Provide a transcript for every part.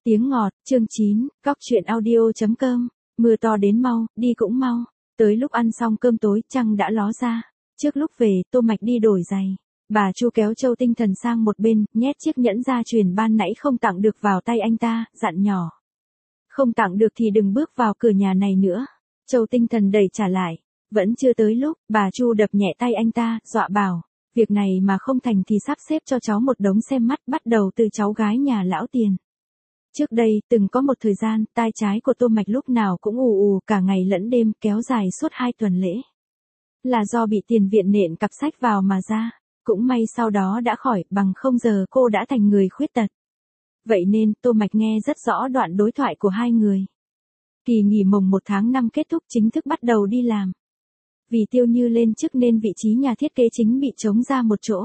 Tiếng ngọt, chương 9, Cóc truyện audio.com, mưa to đến mau, đi cũng mau. Tới lúc ăn xong cơm tối, trăng đã ló ra. Trước lúc về, Tô Mạch đi đổi giày. Bà Chu kéo Châu Tinh Thần sang một bên, nhét chiếc nhẫn gia truyền ban nãy không tặng được vào tay anh ta, dặn nhỏ. Không tặng được thì đừng bước vào cửa nhà này nữa. Châu Tinh Thần đẩy trả lại. Vẫn chưa tới lúc, bà Chu đập nhẹ tay anh ta, dọa bảo. Việc này mà không thành thì sắp xếp cho cháu một đống xem mắt, bắt đầu từ cháu gái nhà lão Tiền. Trước đây, từng có một thời gian, tai trái của Tô Mạch lúc nào cũng ù ù cả ngày lẫn đêm, kéo dài suốt 2 tuần lễ. Là do bị tiền viện nện cặp sách vào mà ra. Cũng may sau đó đã khỏi, bằng không giờ cô đã thành người khuyết tật. Vậy nên, Tô Mạch nghe rất rõ đoạn đối thoại của hai người. Kỳ nghỉ mồng 1 tháng 5 kết thúc, chính thức bắt đầu đi làm. Vì Tiêu Như lên chức nên vị trí nhà thiết kế chính bị trống ra một chỗ.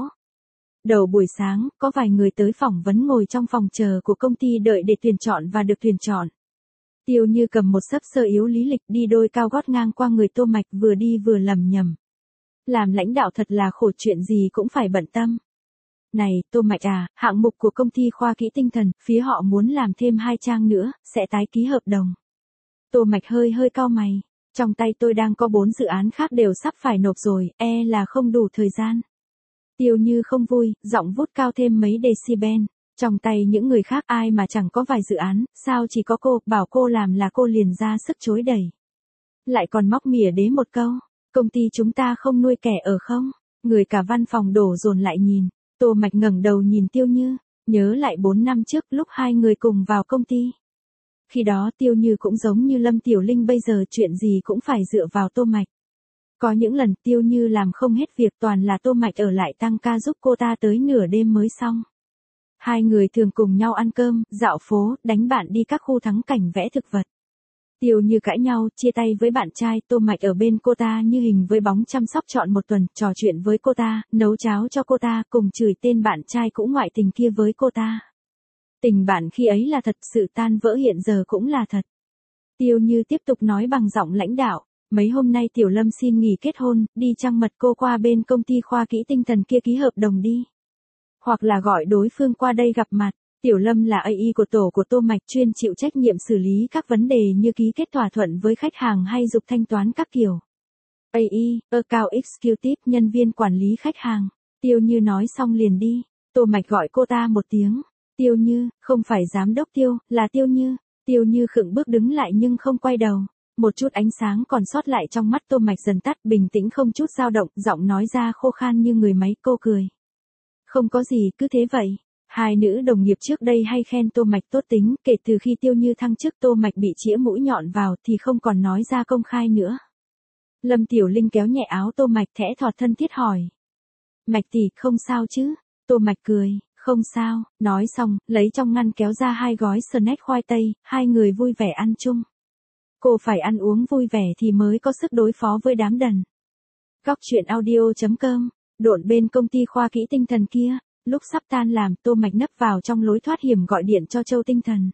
Đầu buổi sáng, có vài người tới phỏng vấn ngồi trong phòng chờ của công ty đợi để tuyển chọn và được tuyển chọn. Tiêu Như cầm một xấp sơ yếu lý lịch đi đôi cao gót ngang qua người Tô Mạch, vừa đi vừa lẩm nhẩm. Làm lãnh đạo thật là khổ, chuyện gì cũng phải bận tâm. Này, Tô Mạch à, hạng mục của công ty khoa kỹ tinh thần, phía họ muốn làm thêm 2 trang nữa, sẽ tái ký hợp đồng. Tô Mạch hơi cau mày. Trong tay tôi đang có 4 dự án khác đều sắp phải nộp rồi, là không đủ thời gian. Tiêu Như không vui, giọng vút cao thêm mấy decibel. Trong tay những người khác ai mà chẳng có vài dự án, sao chỉ có cô, bảo cô làm là cô liền ra sức chối đẩy. Lại còn móc mỉa đế một câu, công ty chúng ta không nuôi kẻ ở không? Người cả văn phòng đổ dồn lại nhìn. Tô Mạch ngẩng đầu nhìn Tiêu Như, nhớ lại 4 năm trước lúc hai người cùng vào công ty. Khi đó Tiêu Như cũng giống như Lâm Tiểu Linh bây giờ, chuyện gì cũng phải dựa vào Tô Mạch. Có những lần Tiêu Như làm không hết việc, toàn là Tô Mạch ở lại tăng ca giúp cô ta tới nửa đêm mới xong. Hai người thường cùng nhau ăn cơm, dạo phố, đánh bạn đi các khu thắng cảnh vẽ thực vật. Tiêu Như cãi nhau, chia tay với bạn trai, Tô Mạch ở bên cô ta như hình với bóng, chăm sóc trọn một tuần, trò chuyện với cô ta, nấu cháo cho cô ta, cùng chửi tên bạn trai cũ ngoại tình kia với cô ta. Tình bạn khi ấy là thật, sự tan vỡ hiện giờ cũng là thật. Tiêu Như tiếp tục nói bằng giọng lãnh đạo. Mấy hôm nay Tiểu Lâm xin nghỉ kết hôn, đi trăng mật cô qua bên công ty khoa kỹ tinh thần kia ký hợp đồng đi. Hoặc là gọi đối phương qua đây gặp mặt. Tiểu Lâm là AI của tổ của Tô Mạch, chuyên chịu trách nhiệm xử lý các vấn đề như ký kết thỏa thuận với khách hàng hay dục thanh toán các kiểu. AI, Account Executive, nhân viên quản lý khách hàng. Tiêu Như nói xong liền đi. Tô Mạch gọi cô ta một tiếng. Tiêu Như, không phải giám đốc Tiêu, là Tiêu Như. Tiêu Như khựng bước đứng lại nhưng không quay đầu. Một chút ánh sáng còn sót lại trong mắt Tô Mạch dần tắt, bình tĩnh không chút dao động, giọng nói ra khô khan như người máy. Cô cười. Không có gì, cứ thế vậy. Hai nữ đồng nghiệp trước đây hay khen Tô Mạch tốt tính, kể từ khi Tiêu Như thăng chức Tô Mạch bị chĩa mũi nhọn vào thì không còn nói ra công khai nữa. Lâm Tiểu Linh kéo nhẹ áo Tô Mạch, thẽ thọt thân thiết hỏi. Mạch tỷ, không sao chứ? Tô Mạch cười. Không sao, nói xong, lấy trong ngăn kéo ra 2 gói snack khoai tây, hai người vui vẻ ăn chung. Cô phải ăn uống vui vẻ thì mới có sức đối phó với đám đần. Cóc truyện audio.com, độn bên công ty khoa kỹ tinh thần kia, lúc sắp tan làm, Tô Mạch nấp vào trong lối thoát hiểm gọi điện cho Châu Tinh Thần.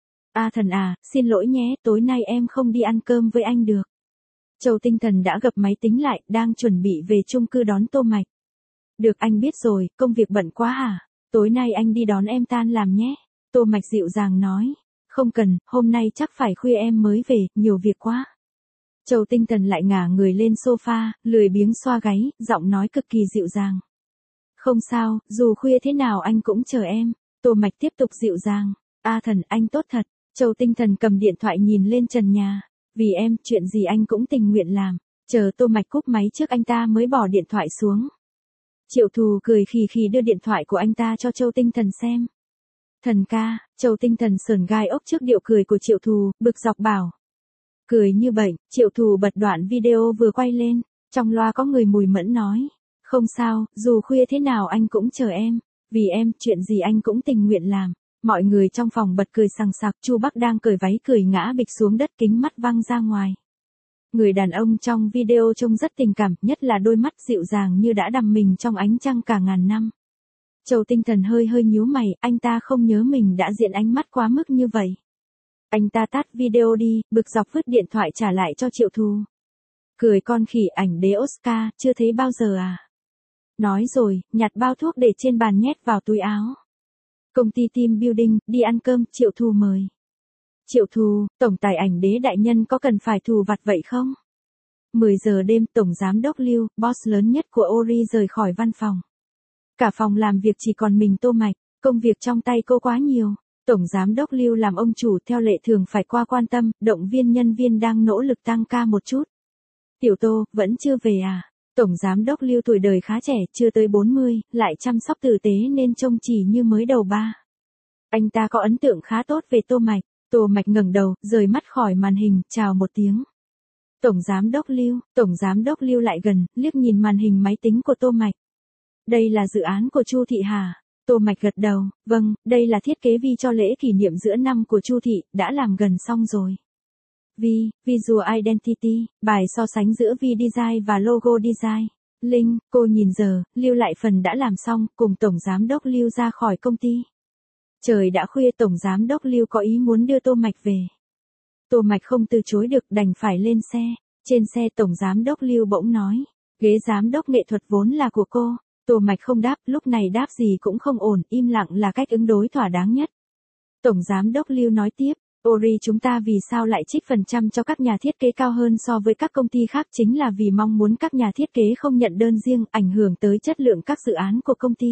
A Thần à, xin lỗi nhé, tối nay em không đi ăn cơm với anh được. Châu Tinh Thần đã gập máy tính lại, đang chuẩn bị về chung cư đón Tô Mạch. Được, anh biết rồi, công việc bận quá hả? Tối nay anh đi đón em tan làm nhé. Tô Mạch dịu dàng nói. Không cần, hôm nay chắc phải khuya em mới về, nhiều việc quá. Châu Tinh Thần lại ngả người lên sofa, lười biếng xoa gáy, giọng nói cực kỳ dịu dàng. Không sao, dù khuya thế nào anh cũng chờ em. Tô Mạch tiếp tục dịu dàng. A Thần, anh tốt thật. Châu Tinh Thần cầm điện thoại nhìn lên trần nhà. Vì em, chuyện gì anh cũng tình nguyện làm. Chờ Tô Mạch cúp máy trước anh ta mới bỏ điện thoại xuống. Triệu Thù cười khì khì đưa điện thoại của anh ta cho Châu Tinh Thần xem. Thần ca, Châu Tinh Thần sờn gai ốc trước điệu cười của Triệu Thù, bực dọc bảo. Cười như bệnh, Triệu Thù bật đoạn video vừa quay lên, trong loa có người mùi mẫn nói. Không sao, dù khuya thế nào anh cũng chờ em, vì em, chuyện gì anh cũng tình nguyện làm. Mọi người trong phòng bật cười sằng sặc, Chu Bắc đang cởi váy cười ngã bịch xuống đất, kính mắt văng ra ngoài. Người đàn ông trong video trông rất tình cảm, nhất là đôi mắt dịu dàng như đã đắm mình trong ánh trăng cả ngàn năm. Châu Tinh Thần hơi nhíu mày, anh ta không nhớ mình đã diện ánh mắt quá mức như vậy. Anh ta tắt video đi, bực dọc vứt điện thoại trả lại cho Triệu Thù. Cười con khỉ, ảnh đế Oscar, chưa thấy bao giờ à? Nói rồi, nhặt bao thuốc để trên bàn nhét vào túi áo. Công ty team building, đi ăn cơm, Triệu Thù mời. Triệu Thù, tổng tài ảnh Đế đại nhân có cần phải thù vặt vậy không? 10 giờ đêm, tổng giám đốc Lưu, boss lớn nhất của Ori rời khỏi văn phòng. Cả phòng làm việc chỉ còn mình Tô Mạch, công việc trong tay cô quá nhiều. Tổng giám đốc Lưu làm ông chủ theo lệ thường phải qua quan tâm, động viên nhân viên đang nỗ lực tăng ca một chút. Tiểu Tô, vẫn chưa về à? Tổng giám đốc Lưu tuổi đời khá trẻ, chưa tới 40, lại chăm sóc tử tế nên trông chỉ như mới đầu ba. Anh ta có ấn tượng khá tốt về Tô Mạch. Tô Mạch ngẩng đầu, rời mắt khỏi màn hình, chào một tiếng. Tổng giám đốc Lưu lại gần, liếc nhìn màn hình máy tính của Tô Mạch. Đây là dự án của Chu Thị hả? Tô Mạch gật đầu, vâng, đây là thiết kế vi cho lễ kỷ niệm giữa năm của Chu Thị, đã làm gần xong rồi. Visual Identity, bài so sánh giữa V-Design và Logo Design. Linh, cô nhìn giờ, Lưu lại phần đã làm xong, cùng Tổng Giám đốc Lưu ra khỏi công ty. Trời đã khuya, Tổng Giám đốc Lưu có ý muốn đưa Tô Mạch về. Tô Mạch không từ chối được, đành phải lên xe. Trên xe Tổng Giám đốc Lưu bỗng nói, ghế giám đốc nghệ thuật vốn là của cô. Tô Mạch không đáp, lúc này đáp gì cũng không ổn, im lặng là cách ứng đối thỏa đáng nhất. Tổng Giám đốc Lưu nói tiếp, Ori chúng ta vì sao lại trích phần trăm cho các nhà thiết kế cao hơn so với các công ty khác, chính là vì mong muốn các nhà thiết kế không nhận đơn riêng, ảnh hưởng tới chất lượng các dự án của công ty.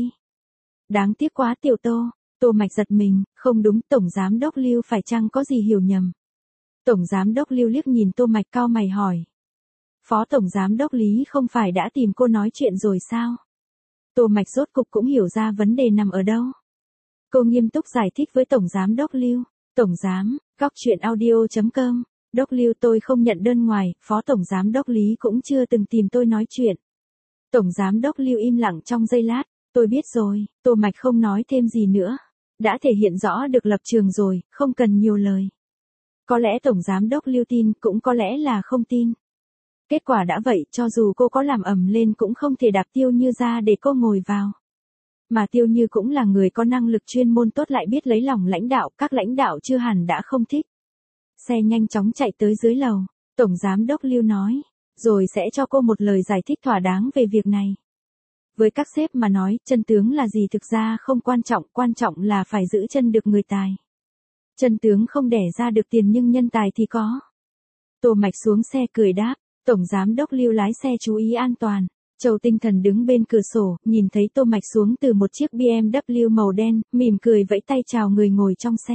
Đáng tiếc quá Tiểu Tô. Tô Mạch giật mình, không đúng, Tổng Giám đốc Lưu phải chăng có gì hiểu nhầm. Tổng Giám đốc Lưu liếc nhìn Tô Mạch cau mày hỏi. Phó Tổng Giám đốc Lý không phải đã tìm cô nói chuyện rồi sao? Tô Mạch rốt cục cũng hiểu ra vấn đề nằm ở đâu. Cô nghiêm túc giải thích với Tổng Giám đốc Lưu. Tổng Giám, gocchuyenaudio.com. Đốc Lưu, tôi không nhận đơn ngoài, Phó Tổng Giám đốc Lý cũng chưa từng tìm tôi nói chuyện. Tổng Giám đốc Lưu im lặng trong giây lát. Tôi biết rồi. Tô Mạch không nói thêm gì nữa. Đã thể hiện rõ được lập trường rồi, không cần nhiều lời. Có lẽ Tổng Giám đốc Lưu tin, cũng có lẽ là không tin. Kết quả đã vậy, cho dù cô có làm ầm lên cũng không thể đạp Tiêu Như ra để cô ngồi vào. Mà Tiêu Như cũng là người có năng lực chuyên môn tốt, lại biết lấy lòng lãnh đạo, các lãnh đạo chưa hẳn đã không thích. Xe nhanh chóng chạy tới dưới lầu. Tổng Giám đốc Lưu nói, rồi sẽ cho cô một lời giải thích thỏa đáng về việc này. Với các sếp mà nói, chân tướng là gì thực ra không quan trọng là phải giữ chân được người tài. Chân tướng không đẻ ra được tiền nhưng nhân tài thì có. Tô Mạch xuống xe cười đáp, Tổng Giám đốc Lưu lái xe chú ý an toàn. Châu Tinh Thần đứng bên cửa sổ, nhìn thấy Tô Mạch xuống từ một chiếc BMW màu đen, mỉm cười vẫy tay chào người ngồi trong xe.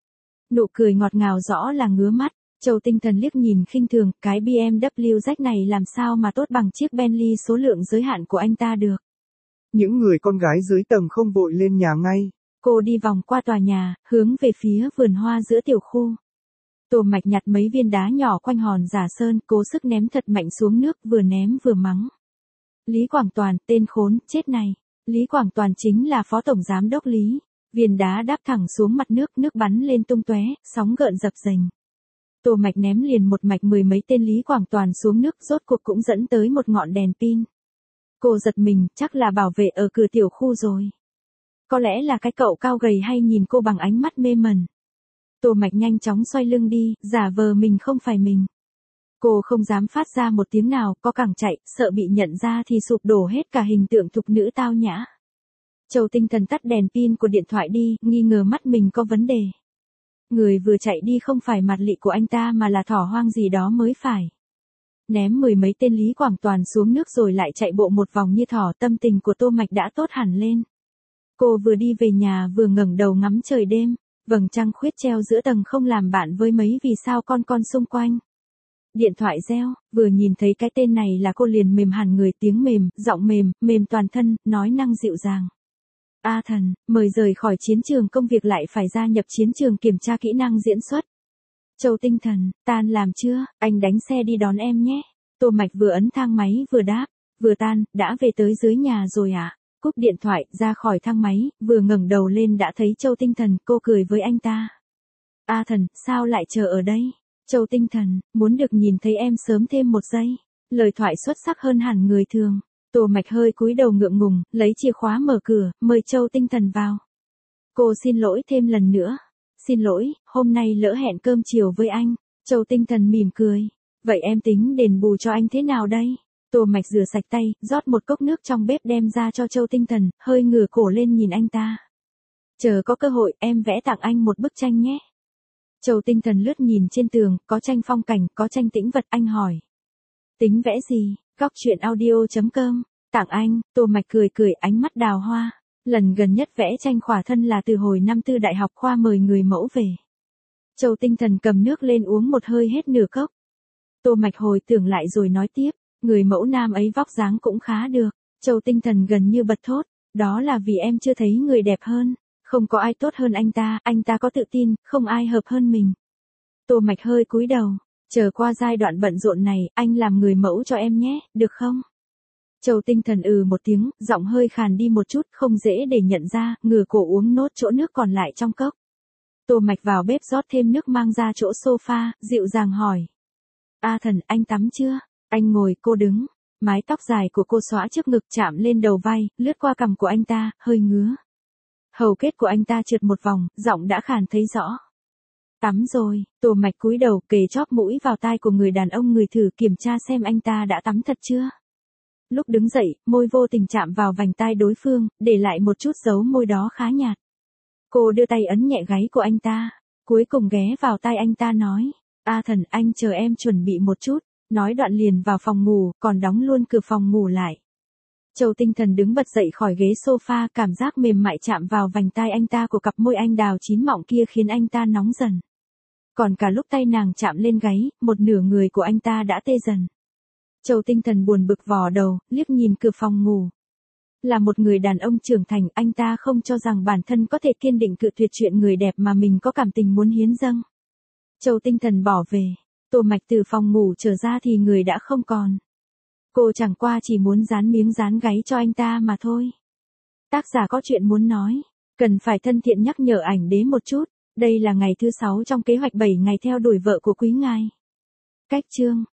Nụ cười ngọt ngào rõ là ngứa mắt. Châu Tinh Thần liếc nhìn khinh thường, cái BMW rách này làm sao mà tốt bằng chiếc Bentley số lượng giới hạn của anh ta được. Những người con gái dưới tầng không vội lên nhà ngay. Cô đi vòng qua tòa nhà, hướng về phía vườn hoa giữa tiểu khu. Tô Mạch nhặt mấy viên đá nhỏ quanh hòn giả sơn, cố sức ném thật mạnh xuống nước, vừa ném vừa mắng. Lý Quảng Toàn, tên khốn, chết này. Lý Quảng Toàn chính là Phó Tổng Giám đốc Lý. Viên đá đáp thẳng xuống mặt nước, nước bắn lên tung tóe, sóng gợn dập dềnh. Tô Mạch ném liền một mạch 10 mấy tên Lý Quảng Toàn xuống nước, rốt cuộc cũng dẫn tới một ngọn đèn pin. Cô giật mình, chắc là bảo vệ ở cửa tiểu khu rồi. Có lẽ là cái cậu cao gầy hay nhìn cô bằng ánh mắt mê mẩn. Tô Mạch nhanh chóng xoay lưng đi, giả vờ mình không phải mình. Cô không dám phát ra một tiếng nào, có cẳng chạy, sợ bị nhận ra thì sụp đổ hết cả hình tượng thục nữ tao nhã. Châu Tinh Thần tắt đèn pin của điện thoại đi, nghi ngờ mắt mình có vấn đề. Người vừa chạy đi không phải mặt lị của anh ta mà là thỏ hoang gì đó mới phải. Ném 10 mấy tên Lý Quảng Toàn xuống nước rồi lại chạy bộ một vòng như thỏ, tâm tình của Tô Mạch đã tốt hẳn lên. Cô vừa đi về nhà vừa ngẩng đầu ngắm trời đêm, vầng trăng khuyết treo giữa tầng không làm bạn với mấy vì sao con xung quanh. Điện thoại reo, vừa nhìn thấy cái tên này là cô liền mềm hẳn người, tiếng mềm, giọng mềm, mềm toàn thân, nói năng dịu dàng. A Thần, mời rời khỏi chiến trường công việc lại phải gia nhập chiến trường kiểm tra kỹ năng diễn xuất. Châu Tinh Thần, tan làm chưa, anh đánh xe đi đón em nhé. Tô Mạch vừa ấn thang máy vừa đáp, vừa tan, đã về tới dưới nhà rồi à? Cúp điện thoại, ra khỏi thang máy, vừa ngẩng đầu lên đã thấy Châu Tinh Thần, cô cười với anh ta. A Thần, sao lại chờ ở đây? Châu Tinh Thần, muốn được nhìn thấy em sớm thêm một giây. Lời thoại xuất sắc hơn hẳn người thường. Tô Mạch hơi cúi đầu ngượng ngùng, lấy chìa khóa mở cửa, mời Châu Tinh Thần vào. Cô xin lỗi thêm lần nữa. Xin lỗi, hôm nay lỡ hẹn cơm chiều với anh. Châu Tinh Thần mỉm cười. Vậy em tính đền bù cho anh thế nào đây? Tô Mạch rửa sạch tay, rót một cốc nước trong bếp đem ra cho Châu Tinh Thần, hơi ngửa cổ lên nhìn anh ta. Chờ có cơ hội em vẽ tặng anh một bức tranh nhé. Châu Tinh Thần lướt nhìn trên tường, có tranh phong cảnh, có tranh tĩnh vật, anh hỏi. Tính vẽ gì? Góc truyện audio.com. Tặng anh, Tô Mạch cười cười, ánh mắt đào hoa. Lần gần nhất vẽ tranh khỏa thân là từ hồi năm tư đại học, khoa mời người mẫu về. Châu Tinh Thần cầm nước lên uống một hơi hết nửa cốc. Tô Mạch hồi tưởng lại rồi nói tiếp, người mẫu nam ấy vóc dáng cũng khá được. Châu Tinh Thần gần như bật thốt, đó là vì em chưa thấy người đẹp hơn, không có ai tốt hơn anh ta có tự tin, không ai hợp hơn mình. Tô Mạch hơi cúi đầu, chờ qua giai đoạn bận rộn này, anh làm người mẫu cho em nhé, được không? Châu Tinh Thần một tiếng, giọng hơi khàn đi một chút, không dễ để nhận ra, ngửa cổ uống nốt chỗ nước còn lại trong cốc. Tô Mạch vào bếp rót thêm nước mang ra chỗ sofa, dịu dàng hỏi. A Thần, anh tắm chưa? Anh ngồi, cô đứng. Mái tóc dài của cô xõa trước ngực chạm lên đầu vai, lướt qua cằm của anh ta, hơi ngứa. Hầu kết của anh ta trượt một vòng, giọng đã khàn thấy rõ. Tắm rồi, Tô Mạch cúi đầu kề chóp mũi vào tai của người đàn ông, người thử kiểm tra xem anh ta đã tắm thật chưa. Lúc đứng dậy, môi vô tình chạm vào vành tai đối phương, để lại một chút dấu môi đó khá nhạt. Cô đưa tay ấn nhẹ gáy của anh ta, cuối cùng ghé vào tai anh ta nói. A Thần, anh chờ em chuẩn bị một chút. Nói đoạn liền vào phòng ngủ, còn đóng luôn cửa phòng ngủ lại. Châu Tinh Thần đứng bật dậy khỏi ghế sofa, cảm giác mềm mại chạm vào vành tai anh ta của cặp môi anh đào chín mọng kia khiến anh ta nóng dần. Còn cả lúc tay nàng chạm lên gáy, một nửa người của anh ta đã tê dần. Châu Tinh Thần buồn bực vò đầu, liếc nhìn cửa phòng ngủ. Là một người đàn ông trưởng thành, anh ta không cho rằng bản thân có thể kiên định cự tuyệt chuyện người đẹp mà mình có cảm tình muốn hiến dâng. Châu Tinh Thần bỏ về. Tô Mạch từ phòng ngủ trở ra thì người đã không còn. Cô chẳng qua chỉ muốn dán miếng dán gáy cho anh ta mà thôi. Tác giả có chuyện muốn nói. Cần phải thân thiện nhắc nhở ảnh đế một chút. Đây là ngày thứ 6 trong kế hoạch 7 ngày theo đuổi vợ của quý ngài. Cách chương.